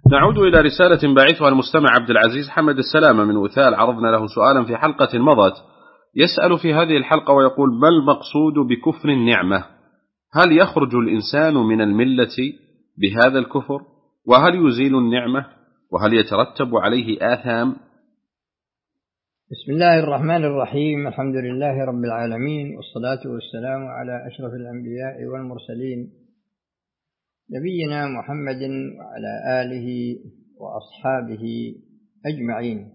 نعود إلى رسالة باعثها المستمع عبد العزيز حمد السلامة من وثال، عرضنا له سؤالا في حلقة مضت، يسأل في هذه الحلقة ويقول: ما المقصود بكفر النعمة؟ هل يخرج الإنسان من الملة بهذا الكفر؟ وهل يزيل النعمة؟ وهل يترتب عليه آثام؟ بسم الله الرحمن الرحيم. الحمد لله رب العالمين، والصلاة والسلام على أشرف الأنبياء والمرسلين، نبينا محمد وعلى آله وأصحابه أجمعين.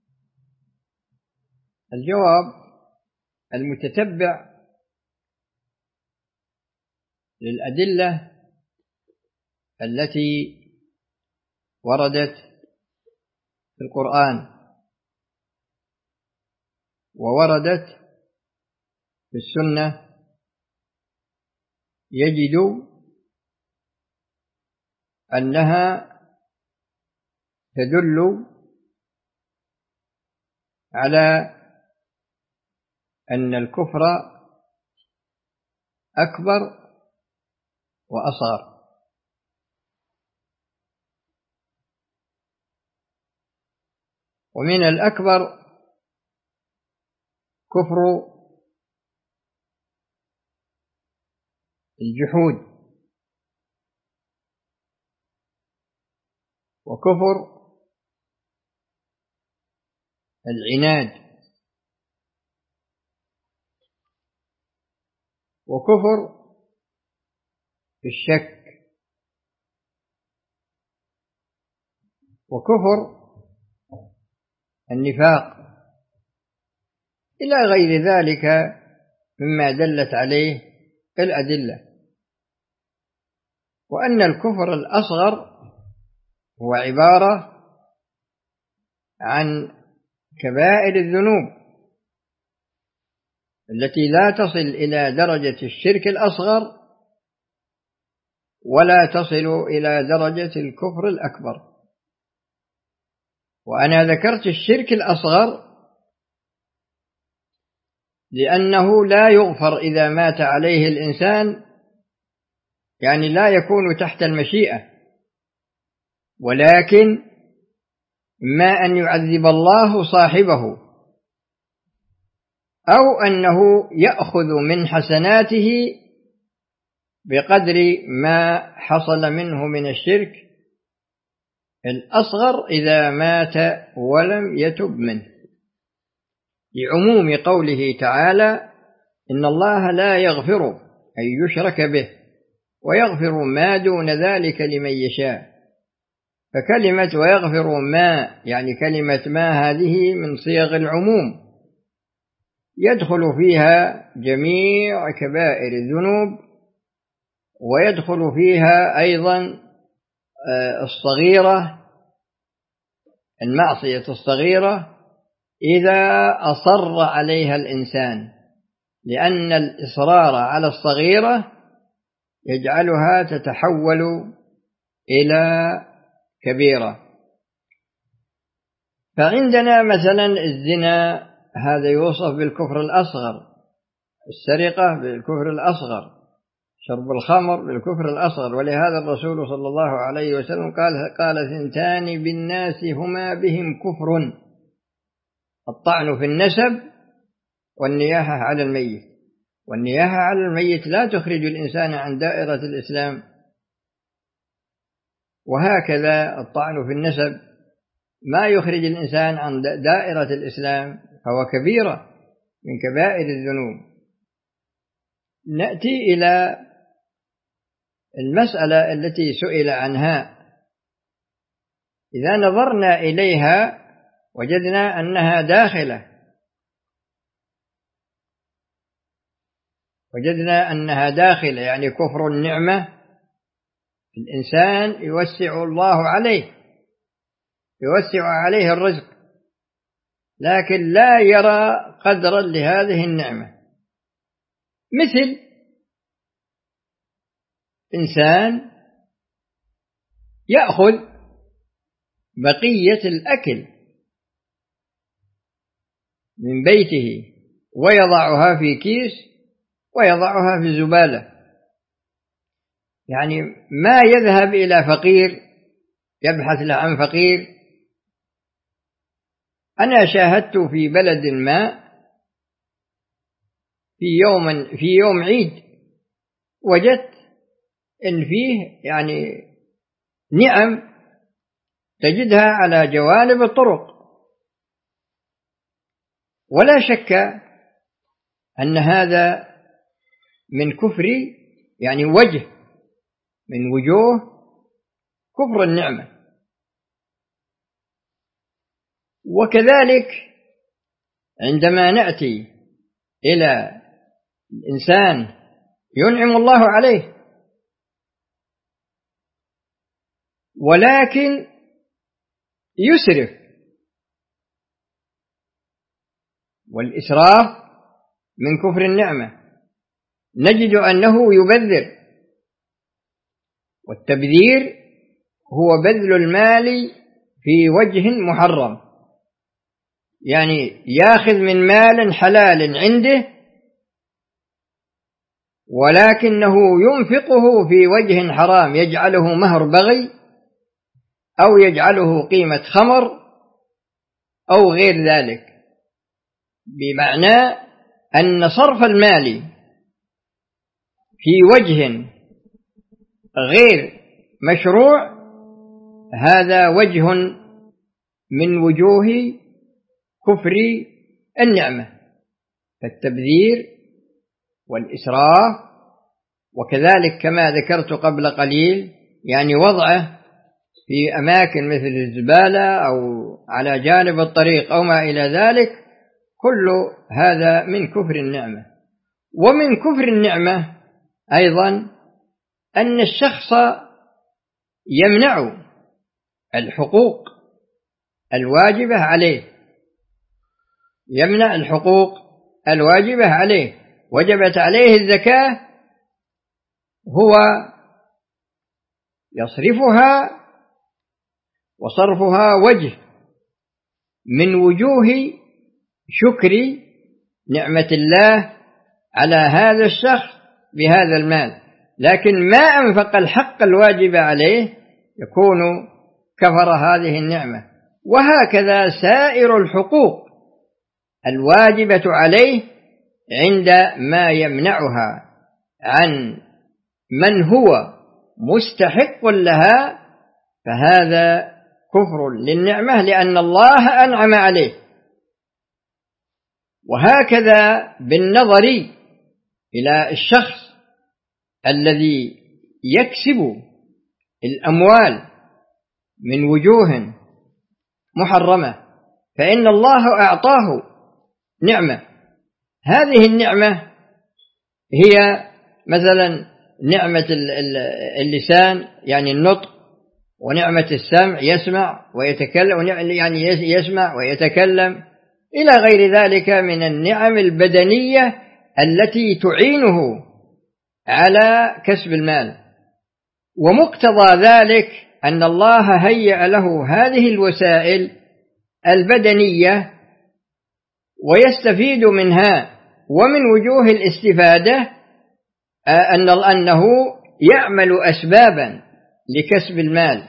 الجواب: المتتبع للأدلة التي وردت في القرآن ووردت في السنة يجد أنها تدل على أن الكفر أكبر وأصغر. ومن الأكبر كفر الجحود، وكفر العناد، وكفر الشك، وكفر النفاق، إلى غير ذلك مما دلت عليه الأدلة. وأن الكفر الأصغر هو عبارة عن كبائر الذنوب التي لا تصل إلى درجة الشرك الأصغر ولا تصل إلى درجة الكفر الأكبر. وأنا ذكرت الشرك الأصغر لأنه لا يغفر إذا مات عليه الإنسان، يعني لا يكون تحت المشيئة، ولكن ما أن يعذب الله صاحبه أو أنه يأخذ من حسناته بقدر ما حصل منه من الشرك الأصغر إذا مات ولم يتب منه، لعموم قوله تعالى: إن الله لا يغفر أن يشرك به ويغفر ما دون ذلك لمن يشاء. فكلمة ويغفر ما، يعني كلمة ما هذه من صيغ العموم، يدخل فيها جميع كبائر الذنوب، ويدخل فيها أيضا الصغيرة، المعصية الصغيرة إذا أصر عليها الإنسان، لأن الإصرار على الصغيرة يجعلها تتحول إلى كبيرة. فعندنا مثلا الزنا، هذا يوصف بالكفر الأصغر، السرقة بالكفر الأصغر، شرب الخمر بالكفر الأصغر. ولهذا الرسول صلى الله عليه وسلم قال: ثنتان بالناس هما بهم كفر: الطعن في النسب والنياحة على الميت. والنياحة على الميت لا تخرج الإنسان عن دائرة الإسلام، وهكذا الطعن في النسب ما يخرج الإنسان عن دائرة الإسلام، فهو كبيرة من كبائر الذنوب. نأتي إلى المسألة التي سئل عنها. إذا نظرنا إليها وجدنا أنها داخلة، يعني كفر النعمة. الإنسان يوسع الله عليه، يوسع عليه الرزق، لكن لا يرى قدرا لهذه النعمة. مثل إنسان يأخذ بقية الأكل من بيته ويضعها في كيس ويضعها في الزبالة، يعني ما يذهب إلى فقير يبحث له عن فقير. أنا شاهدت في بلد ما في يوم عيد وجدت إن فيه يعني نعم تجدها على جوانب الطرق، ولا شك أن هذا من كفر، يعني وجه من وجوه كفر النعمة. وكذلك عندما نأتي إلى الإنسان ينعم الله عليه ولكن يسرف، والإسراف من كفر النعمة، نجد أنه يبذر، والتبذير هو بذل المال في وجه محرم، يعني يأخذ من مال حلال عنده ولكنه ينفقه في وجه حرام، يجعله مهر بغي أو يجعله قيمة خمر أو غير ذلك، بمعنى أن صرف المال في وجه غير مشروع هذا وجه من وجوه كفر النعمة، فالتبذير والإسراف. وكذلك كما ذكرت قبل قليل يعني وضعه في أماكن مثل الزبالة أو على جانب الطريق أو ما إلى ذلك، كل هذا من كفر النعمة. ومن كفر النعمة أيضا أن الشخص يمنع الحقوق الواجبة عليه، يمنع الحقوق الواجبة عليه، وجبت عليه الزكاة، هو يصرفها، وصرفها وجه من وجوه شكر نعمة الله على هذا الشخص بهذا المال، لكن ما أنفق الحق الواجب عليه يكون كفر هذه النعمة. وهكذا سائر الحقوق الواجبة عليه عند ما يمنعها عن من هو مستحق لها، فهذا كفر للنعمة لأن الله أنعم عليه. وهكذا بالنظر إلى الشخص الذي يكسب الأموال من وجوه محرمة، فإن الله أعطاه نعمة، هذه النعمة هي مثلا نعمة اللسان يعني النطق، ونعمة السمع يسمع ويتكلم، يعني يسمع ويتكلم، إلى غير ذلك من النعم البدنية التي تعينه على كسب المال. ومقتضى ذلك أن الله هيأ له هذه الوسائل البدنية ويستفيد منها. ومن وجوه الاستفادة أنه يعمل أسبابا لكسب المال.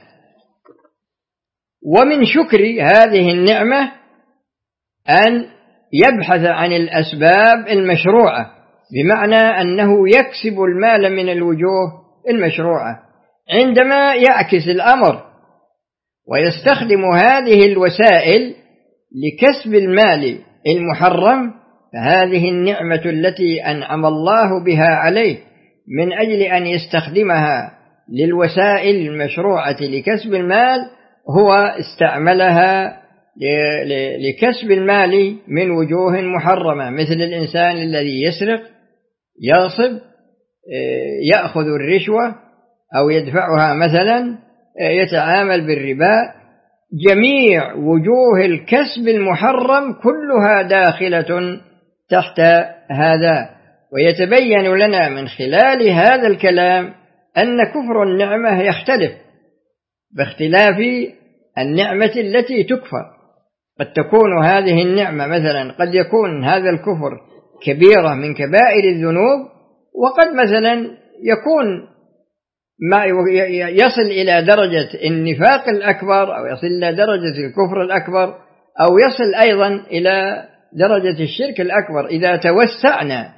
ومن شكر هذه النعمة أن يبحث عن الأسباب المشروعة، بمعنى أنه يكسب المال من الوجوه المشروعة. عندما يعكس الأمر ويستخدم هذه الوسائل لكسب المال المحرم، فهذه النعمة التي أنعم الله بها عليه من أجل أن يستخدمها للوسائل المشروعة لكسب المال، هو استعملها لكسب المال من وجوه محرمة، مثل الإنسان الذي يسرق، يغصب، يأخذ الرشوة أو يدفعها مثلا، يتعامل بالربا. جميع وجوه الكسب المحرم كلها داخلة تحت هذا. ويتبين لنا من خلال هذا الكلام أن كفر النعمة يختلف باختلاف النعمة التي تكفر. قد تكون هذه النعمة مثلا، قد يكون هذا الكفر كبيرة من كبائر الذنوب، وقد مثلا يكون ما يصل إلى درجة النفاق الأكبر أو يصل إلى درجة الكفر الأكبر أو يصل أيضا إلى درجة الشرك الأكبر إذا توسعنا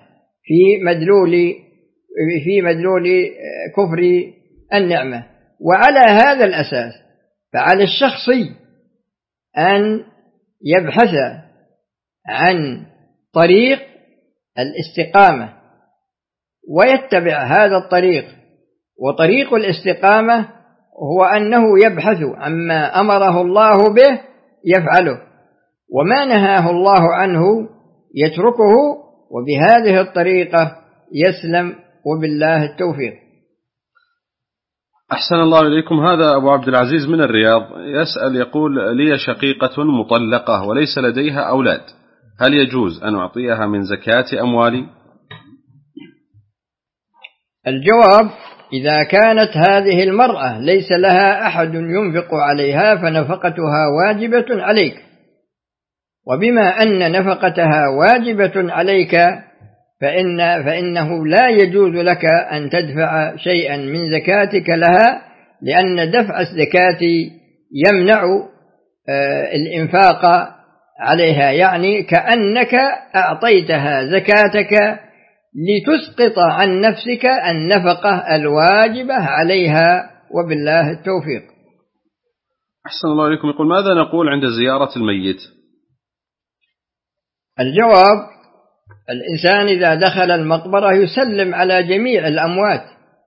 في مدلول كفر النعمة. وعلى هذا الأساس فعلى الشخصي أن يبحث عن طريق الاستقامة ويتبع هذا الطريق. وطريق الاستقامة هو أنه يبحث عما أمره الله به يفعله، وما نهاه الله عنه يتركه، وبهذه الطريقة يسلم، وبالله التوفيق. أحسن الله إليكم. هذا أبو عبد العزيز من الرياض يسأل يقول: لي شقيقة مطلقة وليس لديها أولاد، هل يجوز أن أعطيها من زكاة أموالي؟ الجواب: إذا كانت هذه المرأة ليس لها أحد ينفق عليها فنفقتها واجبة عليك، وبما أن نفقتها واجبة عليك فإنه لا يجوز لك أن تدفع شيئا من زكاتك لها، لأن دفع الزكاة يمنع الإنفاق عليها، يعني كأنك أعطيتها زكاتك لتسقط عن نفسك النفقة الواجبة عليها، وبالله التوفيق. أحسن الله إليكم. يقول: ماذا نقول عند زيارة الميت؟ الجواب: الإنسان إذا دخل المقبرة يسلم على جميع الأموات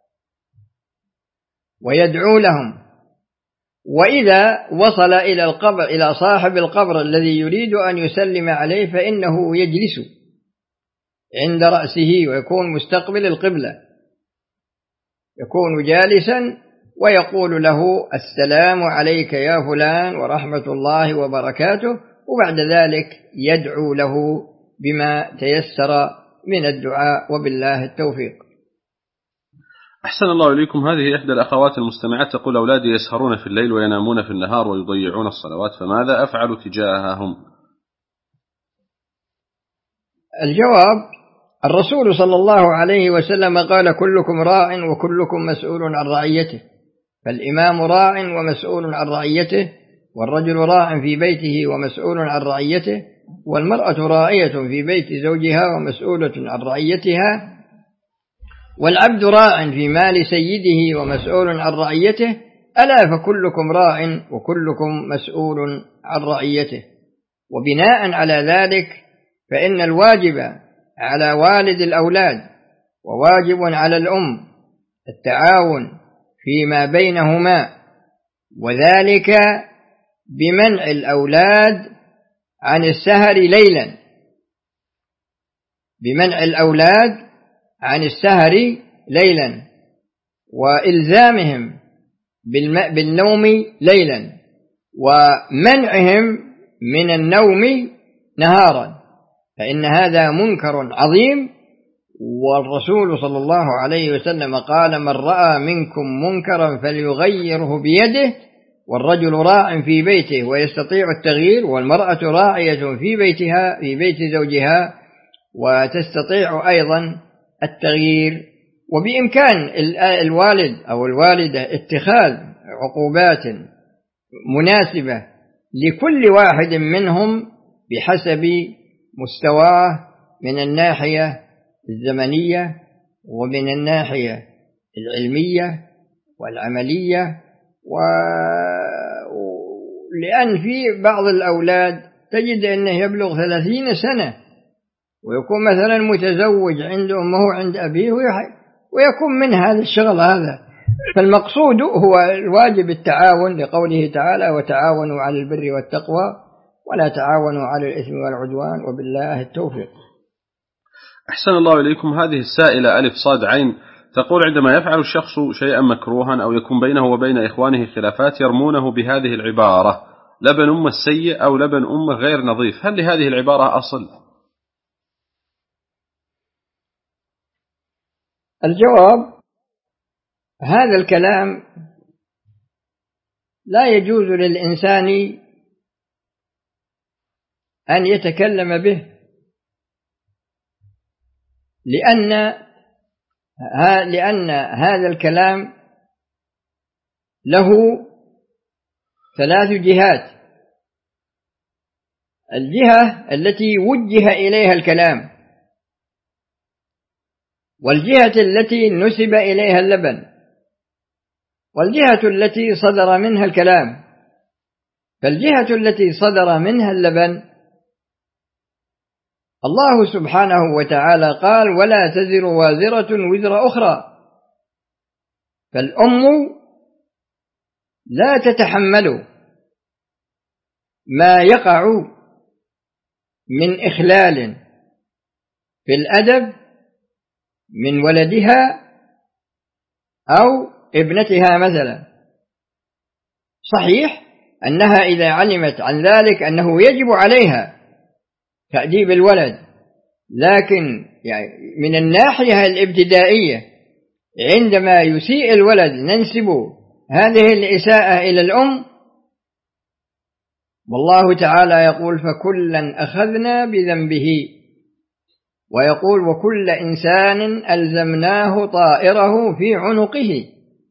ويدعو لهم، وإذا وصل إلى القبر إلى صاحب القبر الذي يريد أن يسلم عليه فإنه يجلس عند رأسه ويكون مستقبل القبلة، يكون جالسا ويقول له: السلام عليك يا فلان ورحمة الله وبركاته، وبعد ذلك يدعو له بما تيسر من الدعاء، وبالله التوفيق. أحسن الله إليكم. هذه إحدى الأخوات المستمعات تقول: أولادي يسهرون في الليل وينامون في النهار ويضيعون الصلوات، فماذا أفعل تجاههم؟ الجواب: الرسول صلى الله عليه وسلم قال: كلكم راع وكلكم مسؤول عن رعيته، فالإمام راع ومسؤول عن رعيته، والرجل راع في بيته ومسؤول عن رعيته، والمرأة راعية في بيت زوجها ومسؤولة عن رعيتها، والعبد راع في مال سيده ومسؤول عن رعيته، ألا فكلكم راع وكلكم مسؤول عن رعيته. وبناء على ذلك فإن الواجب على والد الأولاد وواجب على الأم التعاون فيما بينهما، وذلك بمنع الأولاد عن السهر ليلا، بمنع الأولاد عن السهر ليلا، وإلزامهم بالنوم ليلا، ومنعهم من النوم نهارا، فإن هذا منكر عظيم. والرسول صلى الله عليه وسلم قال: من رأى منكم منكرا فليغيره بيده، والرجل راع في بيته ويستطيع التغيير، والمرأة راعية في بيتها في بيت زوجها وتستطيع أيضا التغيير. وبإمكان الوالد أو الوالدة اتخاذ عقوبات مناسبة لكل واحد منهم بحسب مستواه من الناحية الزمنية ومن الناحية العلمية والعملية، لأن في بعض الأولاد تجد أنه يبلغ 30 سنة ويكون مثلا متزوج عند أمه عند أبيه ويكون من هذا الشغل هذا. فالمقصود هو الواجب التعاون، لقوله تعالى: وتعاونوا على البر والتقوى ولا تعاونوا على الإثم والعدوان، وبالله التوفيق. أحسن الله إليكم. هذه السائلة ألف صاد عين تقول: عندما يفعل الشخص شيئا مكروها أو يكون بينه وبين إخوانه خلافات يرمونه بهذه العبارة: لبن أم السيء أو لبن أمه غير نظيف، هل لهذه العبارة أصل؟ الجواب: هذا الكلام لا يجوز للإنسان أن يتكلم به، لأن هذا الكلام له 3 جهات: الجهة التي وجه إليها الكلام، والجهة التي نسب إليها اللبن، والجهة التي صدر منها الكلام. فالجهة التي صدر منها اللبن الله سبحانه وتعالى قال: ولا تزر وازرة وزر أخرى. فالأم لا تتحمل ما يقع من إخلال في الأدب من ولدها أو ابنتها مثلا. صحيح أنها إذا علمت عن ذلك أنه يجب عليها تأديب الولد، لكن يعني من الناحية الابتدائية عندما يسيء الولد ننسب هذه الإساءة إلى الأم، والله تعالى يقول: فكلا أخذنا بذنبه، ويقول: وكل إنسان ألزمناه طائره في عنقه.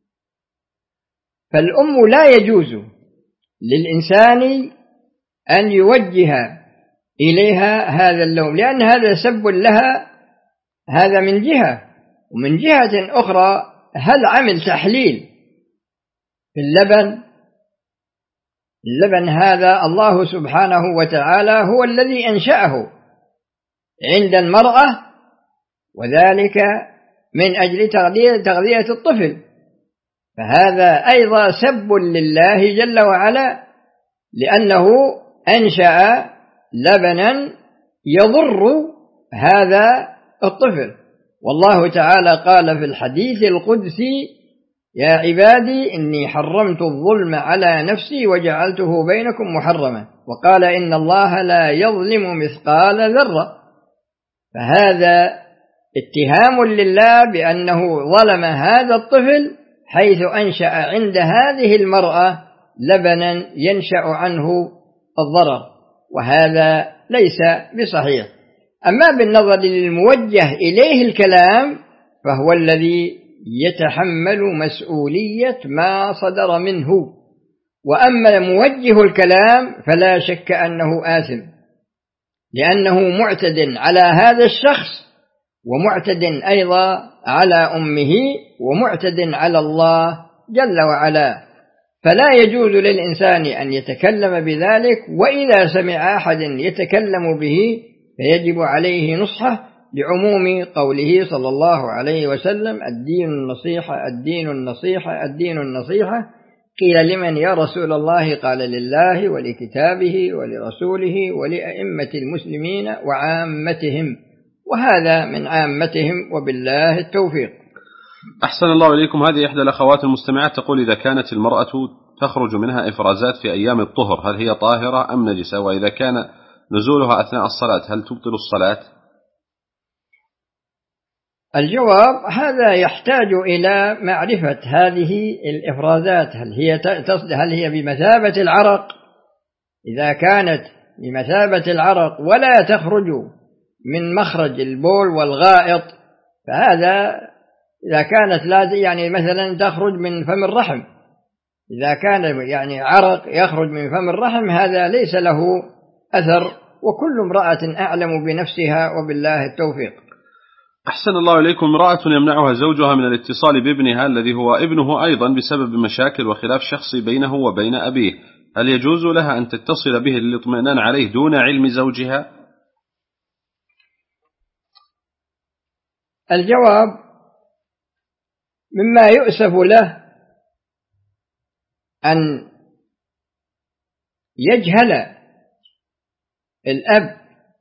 فالأم لا يجوز للإنسان أن يوجه إليها هذا اللوم، لأن هذا سب لها، هذا من جهة. ومن جهة أخرى هل عمل تحليل في اللبن هذا الله سبحانه وتعالى هو الذي أنشأه عند المرأة، وذلك من أجل تغذية الطفل، فهذا أيضا سب لله جل وعلا، لأنه أنشأ لبنا يضر هذا الطفل. والله تعالى قال في الحديث القدسي: يا عبادي إني حرمت الظلم على نفسي وجعلته بينكم محرما، وقال: إن الله لا يظلم مثقال ذرة. فهذا اتهام لله بأنه ظلم هذا الطفل حيث أنشأ عند هذه المرأة لبنا ينشأ عنه الضرر، وهذا ليس بصحيح. أما بالنظر للموجه إليه الكلام فهو الذي يتحمل مسؤولية ما صدر منه، وأما موجه الكلام فلا شك أنه آثم، لأنه معتد على هذا الشخص، ومعتد أيضا على أمه، ومعتد على الله جل وعلا. فلا يجوز للإنسان أن يتكلم بذلك، وإذا سمع أحد يتكلم به فيجب عليه نصحه، لعموم قوله صلى الله عليه وسلم: الدين النصيحة، الدين النصيحة، الدين النصيحة. قيل: لمن يا رسول الله؟ قال: لله ولكتابه ولرسوله ولأئمة المسلمين وعامتهم، وهذا من عامتهم، وبالله التوفيق. أحسن الله إليكم. هذه إحدى الأخوات المستمعات تقول: إذا كانت المرأة تخرج منها إفرازات في أيام الطهر هل هي طاهرة أم نجسة؟ وإذا كان نزولها أثناء الصلاة هل تبطل الصلاة؟ الجواب: هذا يحتاج إلى معرفة هذه الإفرازات، هل هي بمثابة العرق؟ إذا كانت بمثابة العرق ولا تخرج من مخرج البول والغائط، فهذا إذا كانت يعني مثلا تخرج من فم الرحم، إذا كان يعني عرق يخرج من فم الرحم هذا ليس له أثر، وكل امرأة أعلم بنفسها، وبالله التوفيق. أحسن الله إليكم. امرأة يمنعها زوجها من الاتصال بابنها الذي هو ابنه أيضا بسبب مشاكل وخلاف شخصي بينه وبين أبيه، هل يجوز لها أن تتصل به للاطمئنان عليه دون علم زوجها؟ الجواب: مما يؤسف له أن يجهل الأب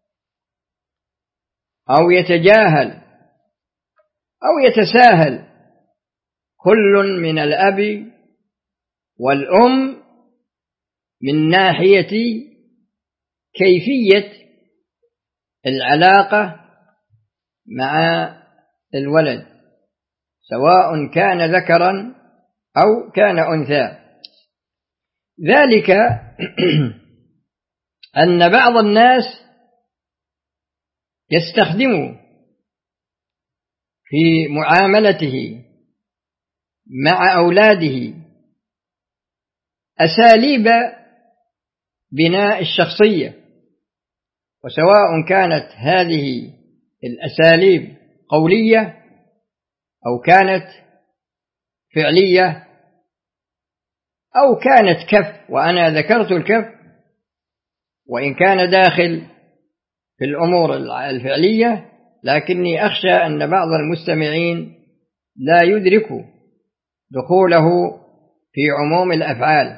أو يتجاهل أو يتساهل كل من الأب والأم من ناحية كيفية العلاقة مع الولد، سواء كان ذكرا أو كان أنثى. ذلك أن بعض الناس يستخدم في معاملته مع أولاده أساليب بناء الشخصية، وسواء كانت هذه الأساليب قولية أو كانت فعلية أو كانت كف، وأنا ذكرت الكف وإن كان داخل في الأمور الفعلية، لكني أخشى أن بعض المستمعين لا يدركوا دخوله في عموم الأفعال،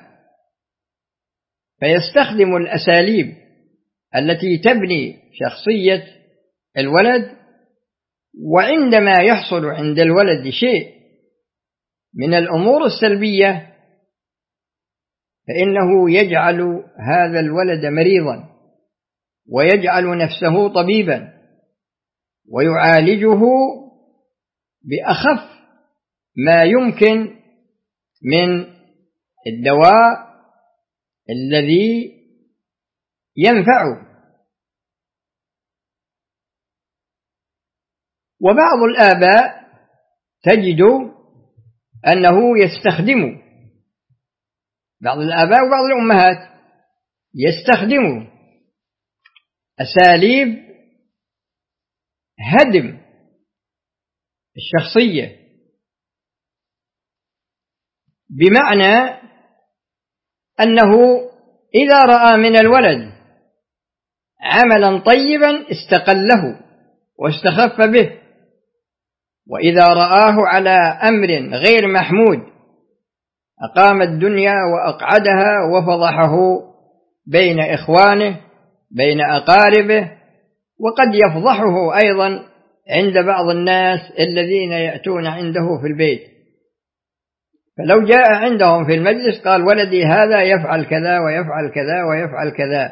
فيستخدم الأساليب التي تبني شخصية الولد، وعندما يحصل عند الولد شيء من الأمور السلبية فإنه يجعل هذا الولد مريضا ويجعل نفسه طبيبا ويعالجه بأخف ما يمكن من الدواء الذي ينفعه. وبعض الآباء تجد أنه يستخدم، بعض الآباء وبعض الأمهات يستخدم أساليب هدم الشخصية، بمعنى أنه إذا رأى من الولد عملا طيبا استقله واستخف به، وإذا رآه على أمر غير محمود أقام الدنيا وأقعدها وفضحه بين إخوانه بين أقاربه، وقد يفضحه أيضا عند بعض الناس الذين يأتون عنده في البيت. فلو جاء عندهم في المجلس قال ولدي هذا يفعل كذا ويفعل كذا ويفعل كذا،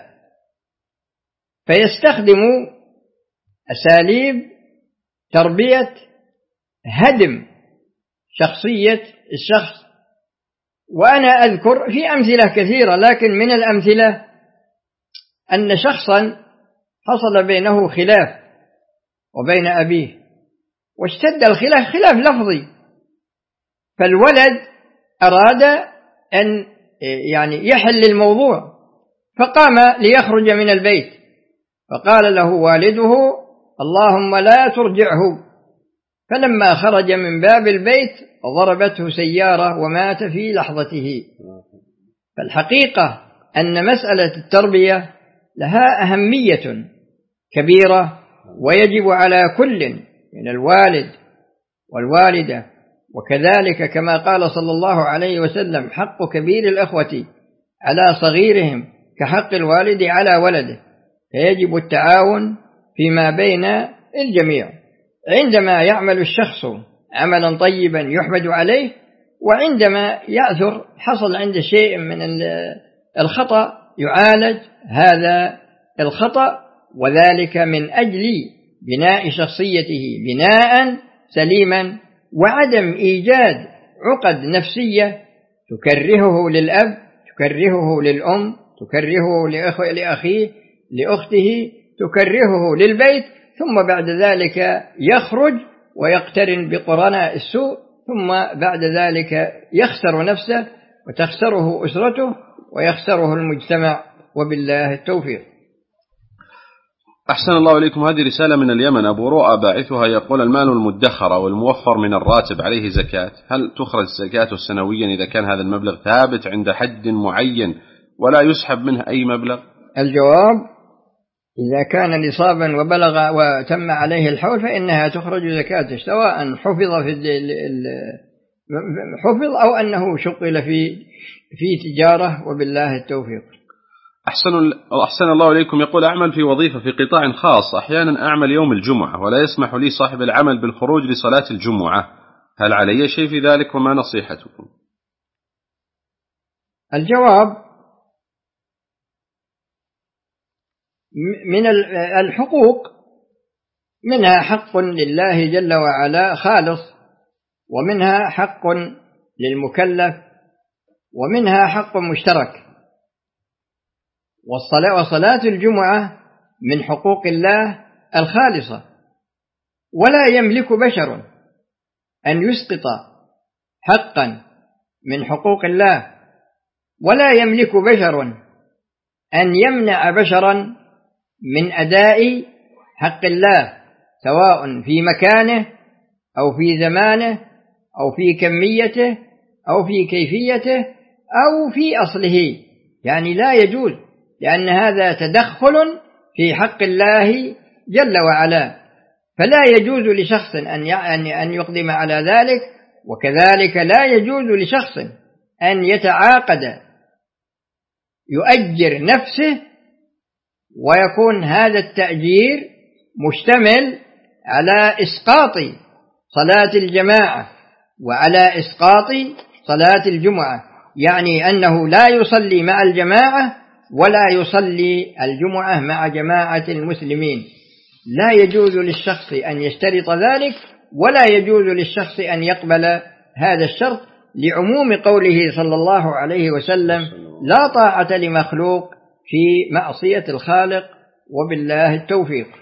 فيستخدم أساليب تربية هدم شخصية الشخص. وأنا أذكر في أمثلة كثيرة، لكن من الأمثلة أن شخصا حصل بينه خلاف وبين أبيه، واشتد الخلاف خلاف لفظي، فالولد أراد أن يحل الموضوع، فقام ليخرج من البيت، فقال له والده اللهم لا ترجعه، فلما خرج من باب البيت ضربته سيارة ومات في لحظته. فالحقيقة أن مسألة التربية لها أهمية كبيرة، ويجب على كل من الوالد والوالدة، وكذلك كما قال صلى الله عليه وسلم حق كبير الأخوة على صغيرهم كحق الوالد على ولده، فيجب التعاون فيما بين الجميع عندما يعمل الشخص عملا طيبا يحمد عليه، وعندما يعثر حصل عنده شيء من الخطأ يعالج هذا الخطأ، وذلك من أجل بناء شخصيته بناء سليما، وعدم إيجاد عقد نفسية تكرهه للأب، تكرهه للأم، تكرهه لأخيه لأخته، تكرهه للبيت، ثم بعد ذلك يخرج ويقترن بقرناء السوء، ثم بعد ذلك يخسر نفسه وتخسره أسرته ويخسره المجتمع، وبالله التوفيق. أحسن الله إليكم. هذه رسالة من اليمن، أبو رؤى باعثها يقول المال المدخر والموفر من الراتب عليه زكاة، هل تخرج زكاته سنويا إذا كان هذا المبلغ ثابت عند حد معين ولا يسحب منه أي مبلغ؟ الجواب إذا كان نصابا وبلغ وتم عليه الحول فإنها تخرج زكاته، سواء حفظ أو أنه شغل في تجارة، وبالله التوفيق. أحسن الله إليكم. يقول أعمل في وظيفة في قطاع خاص، أحيانا أعمل يوم الجمعة ولا يسمح لي صاحب العمل بالخروج لصلاة الجمعة، هل علي شيء في ذلك وما نصيحتكم؟ الجواب من الحقوق منها حق لله جل وعلا خالص، ومنها حق للمكلف، ومنها حق مشترك. وصلاة الجمعة من حقوق الله الخالصة، ولا يملك بشر أن يسقط حقا من حقوق الله ولا يملك بشر أن يمنع بشرا من أداء حق الله، سواء في مكانه أو في زمانه أو في كميته أو في كيفيته أو في أصله، يعني لا يجوز، لأن هذا تدخل في حق الله جل وعلا، فلا يجوز لشخص أن يقدم على ذلك. وكذلك لا يجوز لشخص أن يتعاقد يؤجر نفسه ويكون هذا التأجير مشتمل على إسقاط صلاة الجماعة وعلى إسقاط صلاة الجمعة، يعني أنه لا يصلي مع الجماعة ولا يصلي الجمعة مع جماعة المسلمين. لا يجوز للشخص أن يشترط ذلك، ولا يجوز للشخص أن يقبل هذا الشرط، لعموم قوله صلى الله عليه وسلم: لا طاعة لمخلوق في معصية الخالق، وبالله التوفيق.